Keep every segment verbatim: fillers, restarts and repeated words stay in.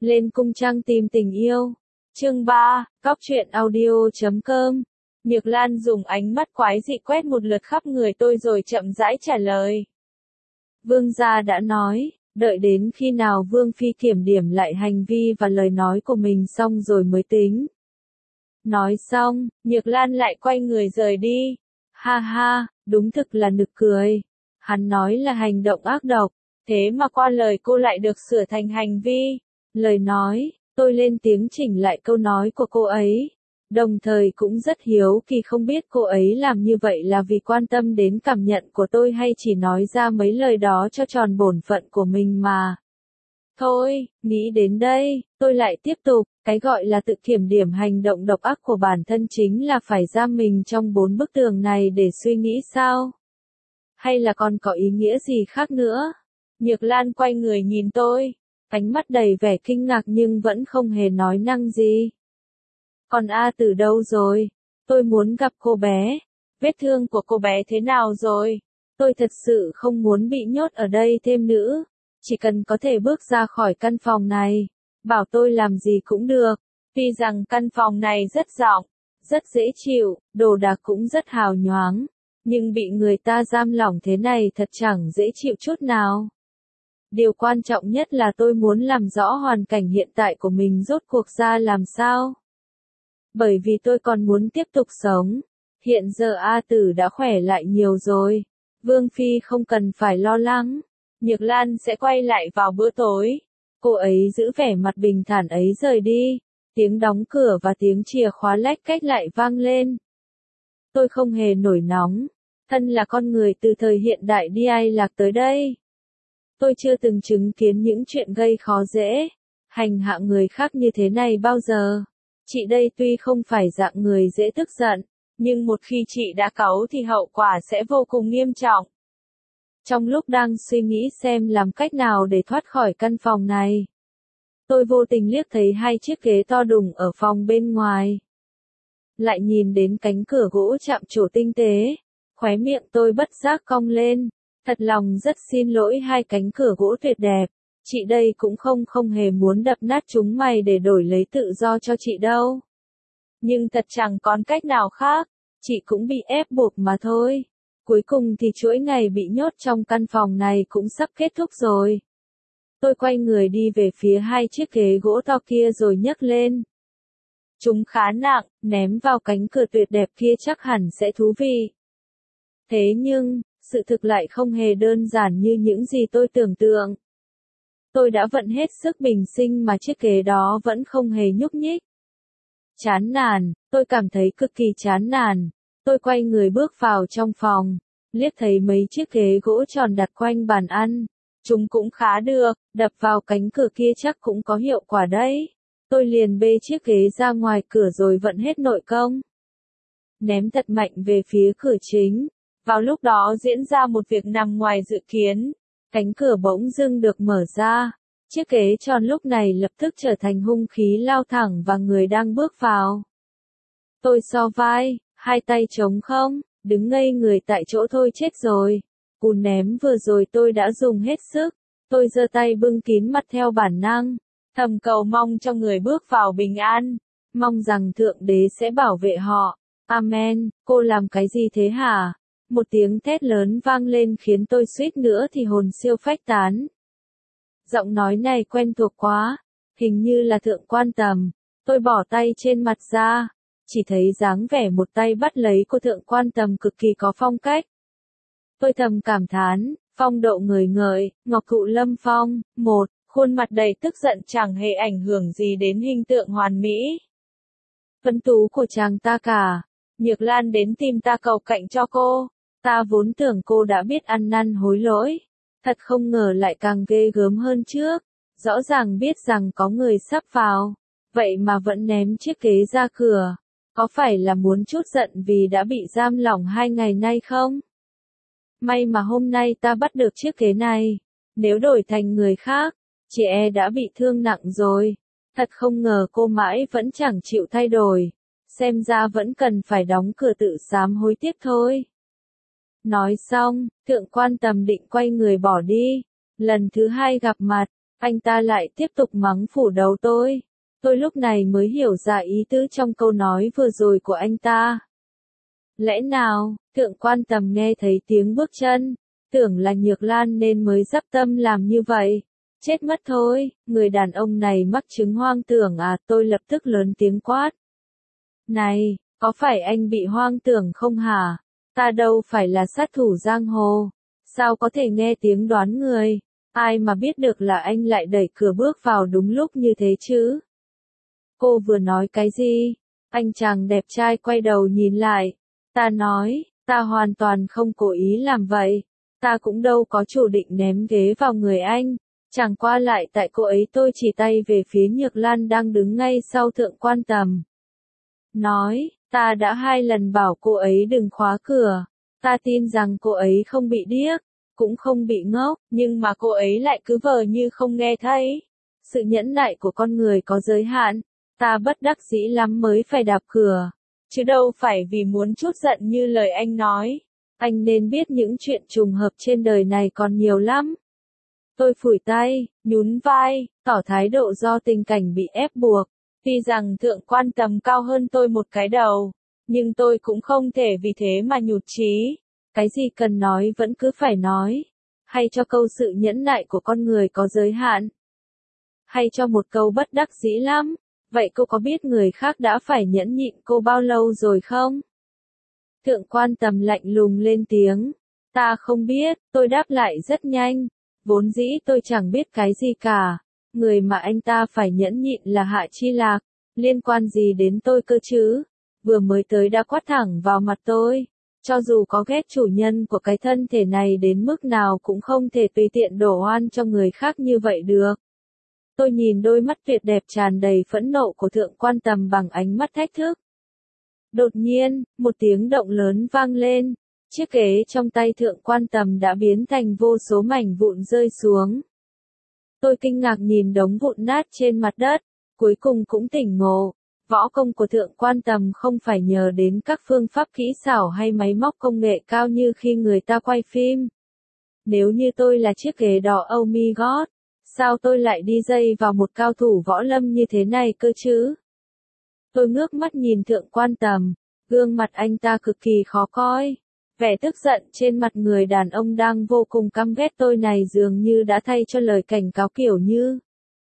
Lên cung trăng tìm tình yêu. Chương ba, Cóc truyện audio chấm com. Nhược Lan dùng ánh mắt quái dị quét một lượt khắp người tôi rồi chậm rãi trả lời. Vương gia đã nói, đợi đến khi nào Vương Phi kiểm điểm lại hành vi và lời nói của mình xong rồi mới tính. Nói xong, Nhược Lan lại quay người rời đi. Ha ha, đúng thực là nực cười. Hắn nói là hành động ác độc, thế mà qua lời cô lại được sửa thành hành vi. Lời nói, tôi lên tiếng chỉnh lại câu nói của cô ấy. Đồng thời cũng rất hiếu kỳ không biết cô ấy làm như vậy là vì quan tâm đến cảm nhận của tôi hay chỉ nói ra mấy lời đó cho tròn bổn phận của mình mà. Thôi, nghĩ đến đây, tôi lại tiếp tục, cái gọi là tự kiểm điểm hành động độc ác của bản thân chính là phải giam mình trong bốn bức tường này để suy nghĩ sao? Hay là còn có ý nghĩa gì khác nữa? Nhược Lan quay người nhìn tôi, ánh mắt đầy vẻ kinh ngạc nhưng vẫn không hề nói năng gì. Còn A Tử đâu rồi? Tôi muốn gặp cô bé. Vết thương của cô bé thế nào rồi? Tôi thật sự không muốn bị nhốt ở đây thêm nữa. Chỉ cần có thể bước ra khỏi căn phòng này, bảo tôi làm gì cũng được. Tuy rằng căn phòng này rất rộng, rất dễ chịu, đồ đạc cũng rất hào nhoáng, nhưng bị người ta giam lỏng thế này thật chẳng dễ chịu chút nào. Điều quan trọng nhất là tôi muốn làm rõ hoàn cảnh hiện tại của mình rốt cuộc ra làm sao. Bởi vì tôi còn muốn tiếp tục sống. Hiện giờ A Tử đã khỏe lại nhiều rồi. Vương Phi không cần phải lo lắng. Nhược Lan sẽ quay lại vào bữa tối. Cô ấy giữ vẻ mặt bình thản ấy rời đi. Tiếng đóng cửa và tiếng chìa khóa lách cách lại vang lên. Tôi không hề nổi nóng. Thân là con người từ thời hiện đại đi ai lạc tới đây. Tôi chưa từng chứng kiến những chuyện gây khó dễ, hành hạ người khác như thế này bao giờ. Chị đây tuy không phải dạng người dễ tức giận, nhưng một khi chị đã cáu thì hậu quả sẽ vô cùng nghiêm trọng. Trong lúc đang suy nghĩ xem làm cách nào để thoát khỏi căn phòng này, tôi vô tình liếc thấy hai chiếc ghế to đùng ở phòng bên ngoài. Lại nhìn đến cánh cửa gỗ chạm trổ tinh tế, khóe miệng tôi bất giác cong lên. Thật lòng rất xin lỗi hai cánh cửa gỗ tuyệt đẹp. Chị đây cũng không không hề muốn đập nát chúng mày để đổi lấy tự do cho chị đâu. Nhưng thật chẳng còn cách nào khác, chị cũng bị ép buộc mà thôi. Cuối cùng thì chuỗi ngày bị nhốt trong căn phòng này cũng sắp kết thúc rồi. Tôi quay người đi về phía hai chiếc ghế gỗ to kia rồi nhấc lên. Chúng khá nặng, ném vào cánh cửa tuyệt đẹp kia chắc hẳn sẽ thú vị. Thế nhưng, sự thực lại không hề đơn giản như những gì tôi tưởng tượng. Tôi đã vận hết sức bình sinh mà chiếc ghế đó vẫn không hề nhúc nhích. Chán nản, tôi cảm thấy cực kỳ chán nản. Tôi quay người bước vào trong phòng, liếc thấy mấy chiếc ghế gỗ tròn đặt quanh bàn ăn. Chúng cũng khá được, đập vào cánh cửa kia chắc cũng có hiệu quả đấy. Tôi liền bê chiếc ghế ra ngoài cửa rồi vận hết nội công. Ném thật mạnh về phía cửa chính. Vào lúc đó diễn ra một việc nằm ngoài dự kiến. Cánh cửa bỗng dưng được mở ra. Chiếc ghế tròn lúc này lập tức trở thành hung khí lao thẳng vào người đang bước vào. Tôi so vai, hai tay trống không, đứng ngây người tại chỗ thôi chết rồi. Cú ném vừa rồi tôi đã dùng hết sức. Tôi giơ tay bưng kín mặt theo bản năng. Thầm cầu mong cho người bước vào bình an. Mong rằng Thượng Đế sẽ bảo vệ họ. Amen, cô làm cái gì thế hả? Một tiếng thét lớn vang lên khiến tôi suýt nữa thì hồn siêu phách tán. Giọng nói này quen thuộc quá, hình như là Thượng Quan Tầm. Tôi bỏ tay trên mặt ra, chỉ thấy dáng vẻ một tay bắt lấy của Thượng Quan Tầm cực kỳ có phong cách. Tôi thầm cảm thán, phong độ ngời ngời, ngọc thụ lâm phong, một, khuôn mặt đầy tức giận chẳng hề ảnh hưởng gì đến hình tượng hoàn mỹ. Phấn tú của chàng ta cả. Nhược Lan đến tìm ta cầu cạnh cho cô. Ta vốn tưởng cô đã biết ăn năn hối lỗi. Thật không ngờ lại càng ghê gớm hơn trước. Rõ ràng biết rằng có người sắp vào. Vậy mà vẫn ném chiếc ghế ra cửa. Có phải là muốn chút giận vì đã bị giam lỏng hai ngày nay không? May mà hôm nay ta bắt được chiếc ghế này. Nếu đổi thành người khác, chị e đã bị thương nặng rồi. Thật không ngờ cô mãi vẫn chẳng chịu thay đổi. Xem ra vẫn cần phải đóng cửa tự sám hối tiếp thôi. Nói xong, Thượng Quan Tầm định quay người bỏ đi. Lần thứ hai gặp mặt, Anh ta lại tiếp tục mắng phủ đầu tôi. Tôi lúc này mới hiểu ra ý tứ trong câu nói vừa rồi của anh ta. Lẽ nào, Thượng Quan Tầm nghe thấy tiếng bước chân, tưởng là Nhược Lan nên mới dắp tâm làm như vậy. Chết mất thôi, người đàn ông này mắc chứng hoang tưởng à, tôi lập tức lớn tiếng quát. Này, có phải anh bị hoang tưởng không hả? Ta đâu phải là sát thủ giang hồ. Sao có thể nghe tiếng đoán người? Ai mà biết được là anh lại đẩy cửa bước vào đúng lúc như thế chứ? Cô vừa nói cái gì? Anh chàng đẹp trai quay đầu nhìn lại. Ta nói, ta hoàn toàn không cố ý làm vậy. Ta cũng đâu có chủ định ném ghế vào người anh. Chẳng qua lại tại cô ấy tôi chỉ tay về phía Nhược Lan đang đứng ngay sau Thượng Quan Tầm. Nói, ta đã hai lần bảo cô ấy đừng khóa cửa. Ta tin rằng cô ấy không bị điếc, cũng không bị ngốc, nhưng mà cô ấy lại cứ vờ như không nghe thấy. Sự nhẫn nại của con người có giới hạn, ta bất đắc dĩ lắm mới phải đạp cửa, chứ đâu phải vì muốn trút giận như lời anh nói. Anh nên biết những chuyện trùng hợp trên đời này còn nhiều lắm. Tôi phủi tay, nhún vai, tỏ thái độ do tình cảnh bị ép buộc. Tuy rằng Thượng Quan Tầm cao hơn tôi một cái đầu, nhưng tôi cũng không thể vì thế mà nhụt chí. Cái gì cần nói vẫn cứ phải nói. Hay cho câu sự nhẫn nại của con người có giới hạn. Hay cho một câu bất đắc dĩ lắm. Vậy cô có biết người khác đã phải nhẫn nhịn cô bao lâu rồi không? Thượng Quan Tầm lạnh lùng lên tiếng. Ta không biết, tôi đáp lại rất nhanh. Vốn dĩ tôi chẳng biết cái gì cả. Người mà anh ta phải nhẫn nhịn là Hạ Chi Lạc. Liên quan gì đến tôi cơ chứ? Vừa mới tới đã quát thẳng vào mặt tôi. Cho dù có ghét chủ nhân của cái thân thể này đến mức nào cũng không thể tùy tiện đổ oan cho người khác như vậy được. Tôi nhìn đôi mắt tuyệt đẹp tràn đầy phẫn nộ của Thượng Quan Tầm bằng ánh mắt thách thức. Đột nhiên, một tiếng động lớn vang lên. Chiếc ghế trong tay Thượng Quan Tầm đã biến thành vô số mảnh vụn rơi xuống. Tôi kinh ngạc nhìn đống vụn nát trên mặt đất, cuối cùng cũng tỉnh ngộ. Võ công của Thượng Quan Tầm không phải nhờ đến các phương pháp kỹ xảo hay máy móc công nghệ cao như khi người ta quay phim. Nếu như tôi là chiếc ghế đỏ oh my god, sao tôi lại đi dây vào một cao thủ võ lâm như thế này cơ chứ? Tôi ngước mắt nhìn Thượng Quan Tầm, gương mặt anh ta cực kỳ khó coi. Vẻ tức giận trên mặt người đàn ông đang vô cùng căm ghét tôi này dường như đã thay cho lời cảnh cáo kiểu như: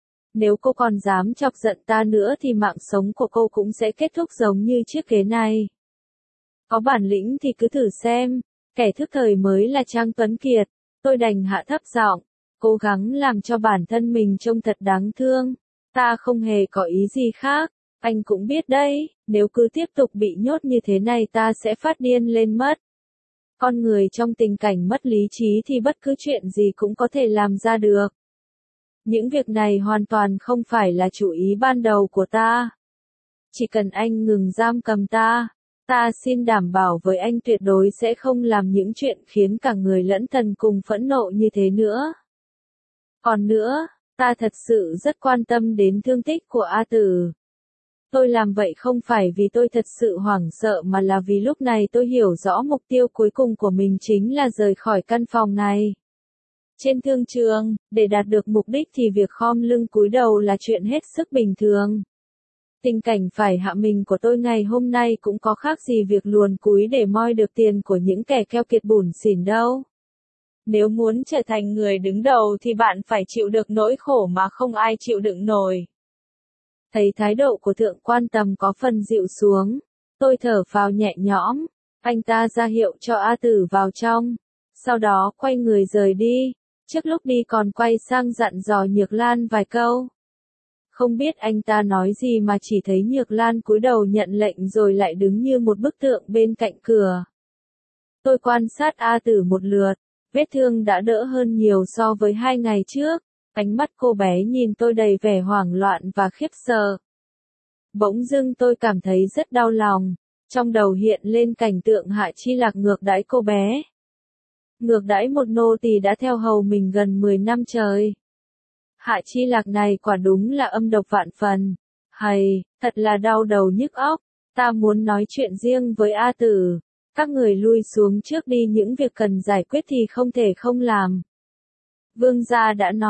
nếu cô còn dám chọc giận ta nữa thì mạng sống của cô cũng sẽ kết thúc giống như chiếc ghế này. Có bản lĩnh thì cứ thử xem, kẻ thức thời mới là Trang Tuấn Kiệt. Tôi đành hạ thấp giọng, cố gắng làm cho bản thân mình trông thật đáng thương. Ta không hề có ý gì khác, anh cũng biết đấy, nếu cứ tiếp tục bị nhốt như thế này ta sẽ phát điên lên mất. Con người trong tình cảnh mất lý trí thì bất cứ chuyện gì cũng có thể làm ra được. Những việc này hoàn toàn không phải là chủ ý ban đầu của ta. Chỉ cần anh ngừng giam cầm ta, ta xin đảm bảo với anh tuyệt đối sẽ không làm những chuyện khiến cả người lẫn thần cùng phẫn nộ như thế nữa. Còn nữa, ta thật sự rất quan tâm đến thương tích của A Tử. Tôi làm vậy không phải vì tôi thật sự hoảng sợ mà là vì lúc này tôi hiểu rõ mục tiêu cuối cùng của mình chính là rời khỏi căn phòng này. Trên thương trường, để đạt được mục đích thì việc khom lưng cúi đầu là chuyện hết sức bình thường. Tình cảnh phải hạ mình của tôi ngày hôm nay cũng có khác gì việc luồn cúi để moi được tiền của những kẻ keo kiệt bủn xỉn đâu. Nếu muốn trở thành người đứng đầu thì bạn phải chịu được nỗi khổ mà không ai chịu đựng nổi. Thấy thái độ của Thượng Quan Tầm có phần dịu xuống, tôi thở phào nhẹ nhõm. Anh ta ra hiệu cho A Tử vào trong, sau đó quay người rời đi. Trước lúc đi còn quay sang dặn dò Nhược Lan vài câu. Không biết anh ta nói gì mà chỉ thấy Nhược Lan cúi đầu nhận lệnh rồi lại đứng như một bức tượng bên cạnh cửa. Tôi quan sát A Tử một lượt, vết thương đã đỡ hơn nhiều so với hai ngày trước. Ánh mắt cô bé nhìn tôi đầy vẻ hoảng loạn và khiếp sợ. Bỗng dưng tôi cảm thấy rất đau lòng, trong đầu hiện lên cảnh tượng Hạ Chi Lạc ngược đãi cô bé. Ngược đãi một nô tỳ đã theo hầu mình gần mười năm trời. Hạ Chi Lạc này quả đúng là âm độc vạn phần. Hầy, thật là đau đầu nhức óc. Ta muốn nói chuyện riêng với A Tử. Các người lui xuống trước đi, những việc cần giải quyết thì không thể không làm. Vương gia đã nói,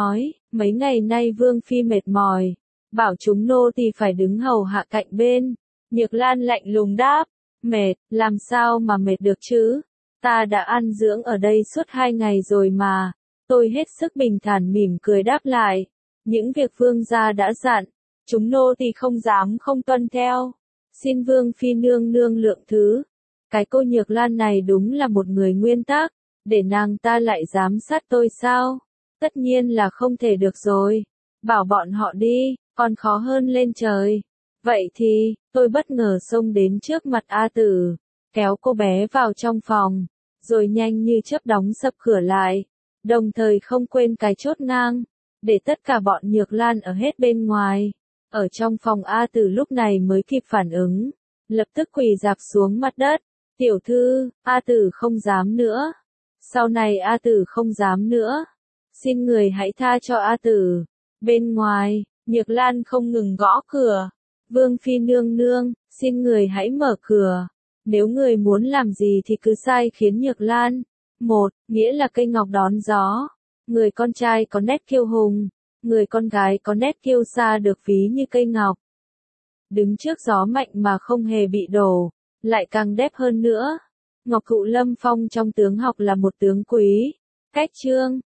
Mấy ngày nay Vương Phi mệt mỏi, bảo chúng nô tỳ phải đứng hầu hạ cạnh bên. Nhược Lan lạnh lùng đáp, mệt, làm sao mà mệt được chứ? Ta đã ăn dưỡng ở đây suốt hai ngày rồi mà. Tôi hết sức bình thản mỉm cười đáp lại. Những việc vương gia đã dặn, chúng nô tỳ không dám không tuân theo. Xin Vương Phi nương nương lượng thứ. Cái cô Nhược Lan này đúng là một người nguyên tắc, để nàng ta lại giám sát tôi sao? Tất nhiên là không thể được rồi. Bảo bọn họ đi, còn khó hơn lên trời. Vậy thì, tôi bất ngờ xông đến trước mặt A Tử, kéo cô bé vào trong phòng, rồi nhanh như chớp đóng sập cửa lại, đồng thời không quên cái chốt ngang, để tất cả bọn Nhược Lan ở hết bên ngoài. Ở trong phòng A Tử lúc này mới kịp phản ứng, lập tức quỳ rạp xuống mặt đất. Tiểu thư, A Tử không dám nữa. Sau này A Tử không dám nữa. Xin người hãy tha cho A Tử. Bên ngoài, Nhược Lan không ngừng gõ cửa. Vương Phi nương nương, xin người hãy mở cửa. Nếu người muốn làm gì thì cứ sai khiến Nhược Lan. Một, nghĩa là cây ngọc đón gió. Người con trai có nét kiêu hùng. Người con gái có nét kiêu sa được ví như cây ngọc. Đứng trước gió mạnh mà không hề bị đổ, lại càng đẹp hơn nữa. Ngọc Thụ Lâm Phong trong tướng học là một tướng quý. Cách chương